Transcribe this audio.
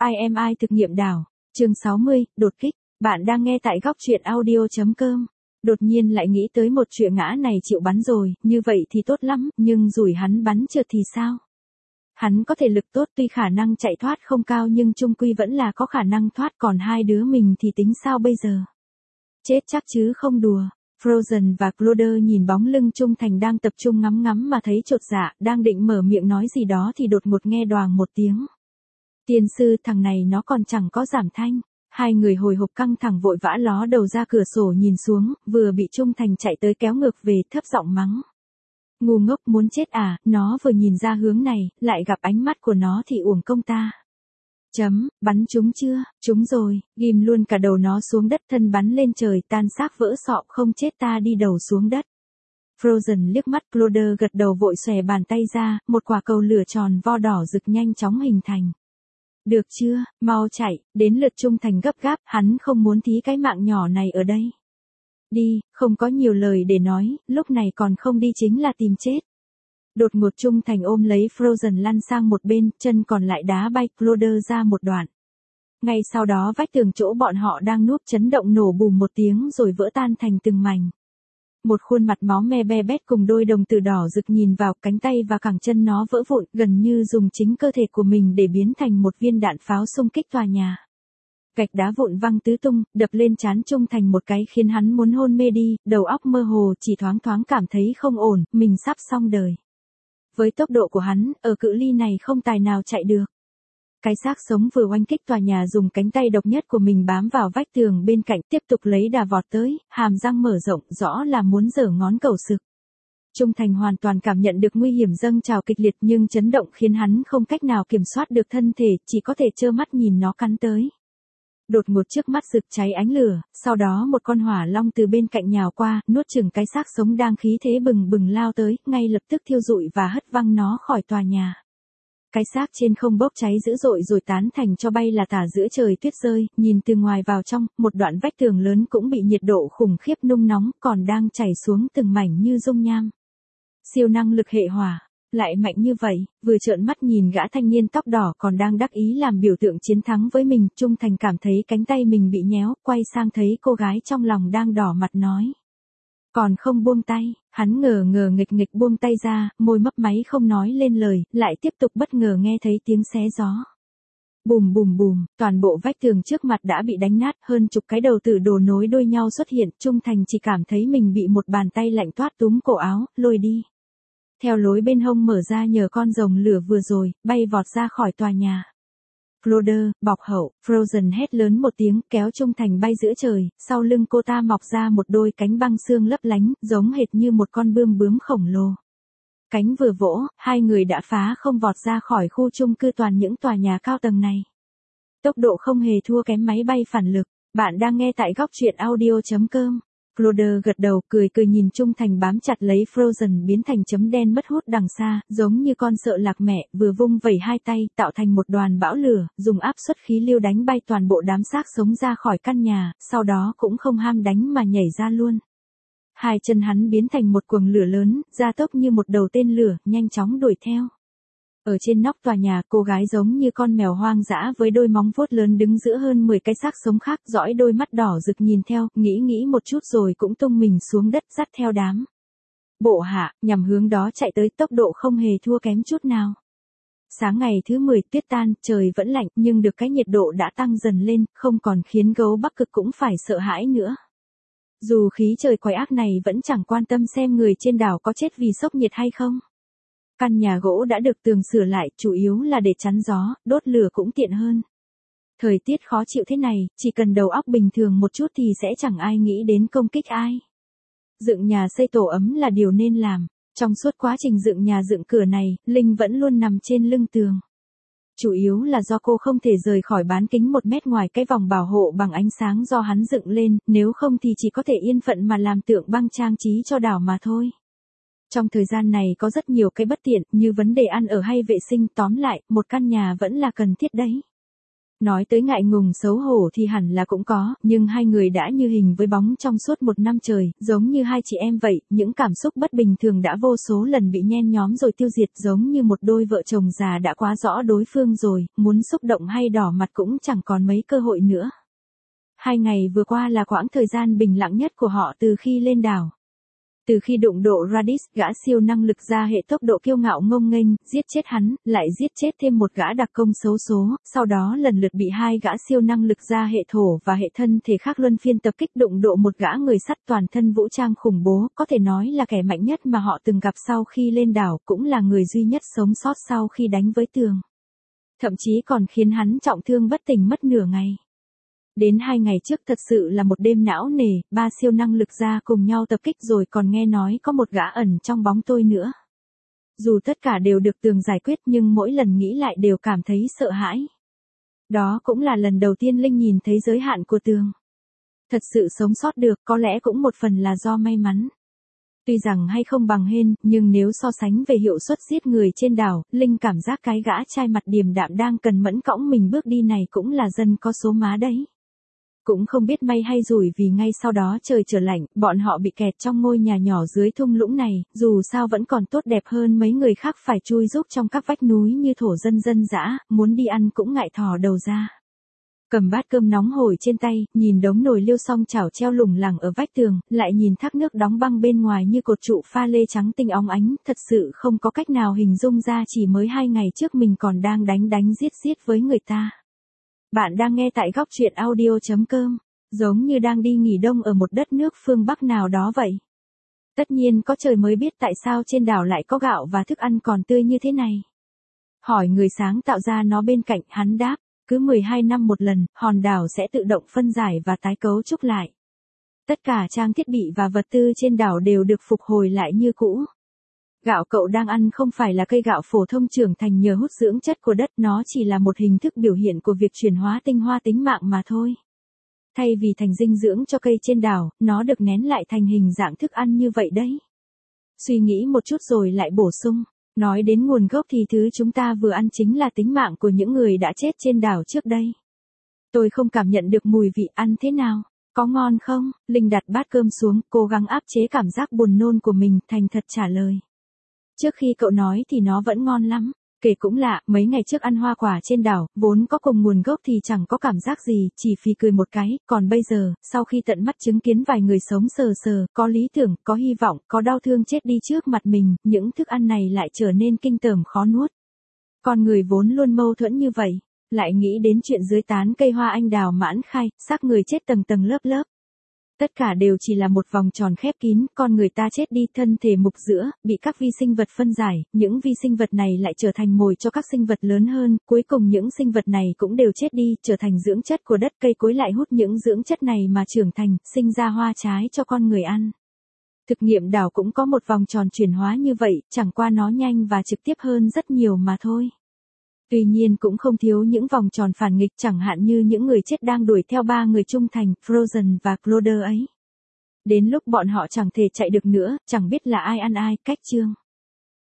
IMI thực nghiệm đảo. Chương 60, đột kích. Bạn đang nghe tại góc truyện audio.com. Đột nhiên lại nghĩ tới một chuyện ngã này chịu bắn rồi, như vậy thì tốt lắm, nhưng rủi hắn bắn trượt thì sao? Hắn có thể lực tốt tuy khả năng chạy thoát không cao nhưng chung quy vẫn là có khả năng thoát, còn hai đứa mình thì tính sao bây giờ? Chết chắc chứ không đùa. Frozen và Cloder nhìn bóng lưng Trung Thành đang tập trung ngắm ngắm mà thấy chột dạ, đang định mở miệng nói gì đó thì đột ngột nghe đoàng một tiếng. Tiên sư, thằng này nó còn chẳng có giảm thanh. Hai người hồi hộp căng thẳng vội vã ló đầu ra cửa sổ nhìn xuống, vừa bị Trung Thành chạy tới kéo ngược về, thấp giọng mắng. Ngu ngốc muốn chết à, nó vừa nhìn ra hướng này, lại gặp ánh mắt của nó thì uổng công ta. Bắn chúng chưa? Chúng rồi, ghim luôn cả đầu nó xuống đất, thân bắn lên trời, tan xác vỡ sọ, không chết ta đi đầu xuống đất. Frozen liếc mắt Cloder gật đầu vội xòe bàn tay ra, một quả cầu lửa tròn vo đỏ rực nhanh chóng hình thành. Được chưa, mau chạy, đến lượt Trung Thành gấp gáp, hắn không muốn thí cái mạng nhỏ này ở đây. Đi, không có nhiều lời để nói, lúc này còn không đi chính là tìm chết. Đột ngột Trung Thành ôm lấy Frozen lăn sang một bên, chân còn lại đá bay Cloder ra một đoạn. Ngay sau đó vách tường chỗ bọn họ đang núp chấn động nổ bùm một tiếng rồi vỡ tan thành từng mảnh. Một khuôn mặt máu me be bét cùng đôi đồng tử đỏ rực nhìn vào, cánh tay và cẳng chân nó vỡ vụn, gần như dùng chính cơ thể của mình để biến thành một viên đạn pháo xung kích tòa nhà. Gạch đá vụn văng tứ tung, đập lên trán Trung Thành một cái khiến hắn muốn hôn mê đi, đầu óc mơ hồ, chỉ thoáng thoáng cảm thấy không ổn, mình sắp xong đời. Với tốc độ của hắn, ở cự ly này không tài nào chạy được. Cái xác sống vừa oanh kích tòa nhà dùng cánh tay độc nhất của mình bám vào vách tường bên cạnh, tiếp tục lấy đà vọt tới, hàm răng mở rộng, rõ là muốn giở ngón cầu sực. Trung Thành hoàn toàn cảm nhận được nguy hiểm dâng trào kịch liệt nhưng chấn động khiến hắn không cách nào kiểm soát được thân thể, chỉ có thể trơ mắt nhìn nó cắn tới. Đột ngột trước mắt rực cháy ánh lửa, sau đó một con hỏa long từ bên cạnh nhào qua, nuốt chửng cái xác sống đang khí thế bừng bừng lao tới, ngay lập tức thiêu rụi và hất văng nó khỏi tòa nhà. Cái xác trên không bốc cháy dữ dội rồi tán thành tro bay là tả giữa trời tuyết rơi, nhìn từ ngoài vào trong, một đoạn vách tường lớn cũng bị nhiệt độ khủng khiếp nung nóng, còn đang chảy xuống từng mảnh như dung nham. Siêu năng lực hệ hỏa, lại mạnh như vậy, vừa trợn mắt nhìn gã thanh niên tóc đỏ còn đang đắc ý làm biểu tượng chiến thắng với mình, Trung Thành cảm thấy cánh tay mình bị nhéo, quay sang thấy cô gái trong lòng đang đỏ mặt nói. Còn không buông tay, hắn ngờ nghịch buông tay ra, môi mấp máy không nói lên lời, lại tiếp tục bất ngờ nghe thấy tiếng xé gió. Bùm bùm bùm, toàn bộ vách tường trước mặt đã bị đánh nát, hơn chục cái đầu tử đồ nối đuôi nhau xuất hiện, Trung Thành chỉ cảm thấy mình bị một bàn tay lạnh toát túm cổ áo, lôi đi. Theo lối bên hông mở ra nhờ con rồng lửa vừa rồi, bay vọt ra khỏi tòa nhà. Cloder, bọc hậu, Frozen hét lớn một tiếng, kéo Trung Thành bay giữa trời, sau lưng cô ta mọc ra một đôi cánh băng xương lấp lánh, giống hệt như một con bướm khổng lồ. Cánh vừa vỗ, hai người đã phá không vọt ra khỏi khu chung cư toàn những tòa nhà cao tầng này. Tốc độ không hề thua kém máy bay phản lực. Bạn đang nghe tại góc truyện audio.com. Cloder gật đầu, cười nhìn Trung Thành bám chặt lấy Frozen biến thành chấm đen mất hút đằng xa, giống như con sợ lạc mẹ, vừa vung vẩy hai tay, tạo thành một đoàn bão lửa, dùng áp suất khí lưu đánh bay toàn bộ đám xác sống ra khỏi căn nhà, sau đó cũng không ham đánh mà nhảy ra luôn. Hai chân hắn biến thành một quầng lửa lớn, gia tốc như một đầu tên lửa, nhanh chóng đuổi theo. Ở trên nóc tòa nhà, cô gái giống như con mèo hoang dã với đôi móng vuốt lớn đứng giữa hơn 10 cái xác sống khác, dõi đôi mắt đỏ rực nhìn theo, nghĩ một chút rồi cũng tung mình xuống đất dắt theo đám bộ hạ, nhằm hướng đó chạy tới, tốc độ không hề thua kém chút nào. Sáng ngày thứ 10 tuyết tan, trời vẫn lạnh, nhưng được cái nhiệt độ đã tăng dần lên, không còn khiến gấu Bắc Cực cũng phải sợ hãi nữa. Dù khí trời quái ác này vẫn chẳng quan tâm xem người trên đảo có chết vì sốc nhiệt hay không. Căn nhà gỗ đã được tường sửa lại, chủ yếu là để chắn gió, đốt lửa cũng tiện hơn. Thời tiết khó chịu thế này, chỉ cần đầu óc bình thường một chút thì sẽ chẳng ai nghĩ đến công kích ai. Dựng nhà xây tổ ấm là điều nên làm. Trong suốt quá trình dựng nhà dựng cửa này, Linh vẫn luôn nằm trên lưng tường. Chủ yếu là do cô không thể rời khỏi bán kính 1 mét ngoài cái vòng bảo hộ bằng ánh sáng do hắn dựng lên, nếu không thì chỉ có thể yên phận mà làm tượng băng trang trí cho đảo mà thôi. Trong thời gian này có rất nhiều cái bất tiện, như vấn đề ăn ở hay vệ sinh, tóm lại, một căn nhà vẫn là cần thiết đấy. Nói tới ngại ngùng xấu hổ thì hẳn là cũng có, nhưng hai người đã như hình với bóng trong suốt một năm trời, giống như hai chị em vậy, những cảm xúc bất bình thường đã vô số lần bị nhen nhóm rồi tiêu diệt, giống như một đôi vợ chồng già đã quá rõ đối phương rồi, muốn xúc động hay đỏ mặt cũng chẳng còn mấy cơ hội nữa. 2 ngày vừa qua là quãng thời gian bình lặng nhất của họ từ khi lên đảo. Từ khi đụng độ Raditz, gã siêu năng lực ra hệ tốc độ kiêu ngạo ngông nghênh, giết chết hắn, lại giết chết thêm một gã đặc công xấu số, sau đó lần lượt bị 2 gã siêu năng lực ra hệ thổ và hệ thân thể khác luân phiên tập kích, đụng độ một gã người sắt toàn thân vũ trang khủng bố, có thể nói là kẻ mạnh nhất mà họ từng gặp sau khi lên đảo, cũng là người duy nhất sống sót sau khi đánh với tường. Thậm chí còn khiến hắn trọng thương bất tỉnh mất nửa ngày. Đến 2 ngày trước thật sự là một đêm não nề, 3 siêu năng lực ra cùng nhau tập kích rồi còn nghe nói có một gã ẩn trong bóng tối nữa. Dù tất cả đều được tường giải quyết nhưng mỗi lần nghĩ lại đều cảm thấy sợ hãi. Đó cũng là lần đầu tiên Linh nhìn thấy giới hạn của tường. Thật sự sống sót được có lẽ cũng một phần là do may mắn. Tuy rằng hay không bằng hên, nhưng nếu so sánh về hiệu suất giết người trên đảo, Linh cảm giác cái gã trai mặt điềm đạm đang cần mẫn cõng mình bước đi này cũng là dân có số má đấy. Cũng không biết may hay rủi vì ngay sau đó trời trở lạnh, bọn họ bị kẹt trong ngôi nhà nhỏ dưới thung lũng này, dù sao vẫn còn tốt đẹp hơn mấy người khác phải chui rúc trong các vách núi như thổ dân dân dã, muốn đi ăn cũng ngại thò đầu ra. Cầm bát cơm nóng hổi trên tay, nhìn đống nồi liêu song chảo treo lủng lẳng ở vách tường, lại nhìn thác nước đóng băng bên ngoài như cột trụ pha lê trắng tinh óng ánh, thật sự không có cách nào hình dung ra chỉ mới 2 ngày trước mình còn đang đánh giết với người ta. Bạn đang nghe tại góc truyện audio.com, giống như đang đi nghỉ đông ở một đất nước phương Bắc nào đó vậy. Tất nhiên có trời mới biết tại sao trên đảo lại có gạo và thức ăn còn tươi như thế này. Hỏi người sáng tạo ra nó bên cạnh, hắn đáp, cứ 12 năm một lần, hòn đảo sẽ tự động phân giải và tái cấu trúc lại. Tất cả trang thiết bị và vật tư trên đảo đều được phục hồi lại như cũ. Gạo cậu đang ăn không phải là cây gạo phổ thông trưởng thành nhờ hút dưỡng chất của đất, nó chỉ là một hình thức biểu hiện của việc chuyển hóa tinh hoa tính mạng mà thôi. Thay vì thành dinh dưỡng cho cây trên đảo, nó được nén lại thành hình dạng thức ăn như vậy đấy. Suy nghĩ một chút rồi lại bổ sung, nói đến nguồn gốc thì thứ chúng ta vừa ăn chính là tính mạng của những người đã chết trên đảo trước đây. Tôi không cảm nhận được mùi vị, ăn thế nào? Có ngon không? Linh đặt bát cơm xuống, cố gắng áp chế cảm giác buồn nôn của mình, thành thật trả lời. Trước khi cậu nói thì nó vẫn ngon lắm. Kể cũng lạ, mấy ngày trước ăn hoa quả trên đảo, vốn có cùng nguồn gốc thì chẳng có cảm giác gì, chỉ phì cười một cái, còn bây giờ, sau khi tận mắt chứng kiến vài người sống sờ sờ, có lý tưởng, có hy vọng, có đau thương chết đi trước mặt mình, những thức ăn này lại trở nên kinh tởm khó nuốt. Con người vốn luôn mâu thuẫn như vậy, lại nghĩ đến chuyện dưới tán cây hoa anh đào mãn khai, xác người chết tầng tầng lớp lớp. Tất cả đều chỉ là một vòng tròn khép kín, con người ta chết đi, thân thể mục giữa, bị các vi sinh vật phân giải, những vi sinh vật này lại trở thành mồi cho các sinh vật lớn hơn, cuối cùng những sinh vật này cũng đều chết đi, trở thành dưỡng chất của đất, cây cối lại hút những dưỡng chất này mà trưởng thành, sinh ra hoa trái cho con người ăn. Thực nghiệm đảo cũng có một vòng tròn chuyển hóa như vậy, chẳng qua nó nhanh và trực tiếp hơn rất nhiều mà thôi. Tuy nhiên cũng không thiếu những vòng tròn phản nghịch, chẳng hạn như những người chết đang đuổi theo 3 người trung thành, Frozen và Cloder ấy. Đến lúc bọn họ chẳng thể chạy được nữa, chẳng biết là ai ăn ai, cách chương.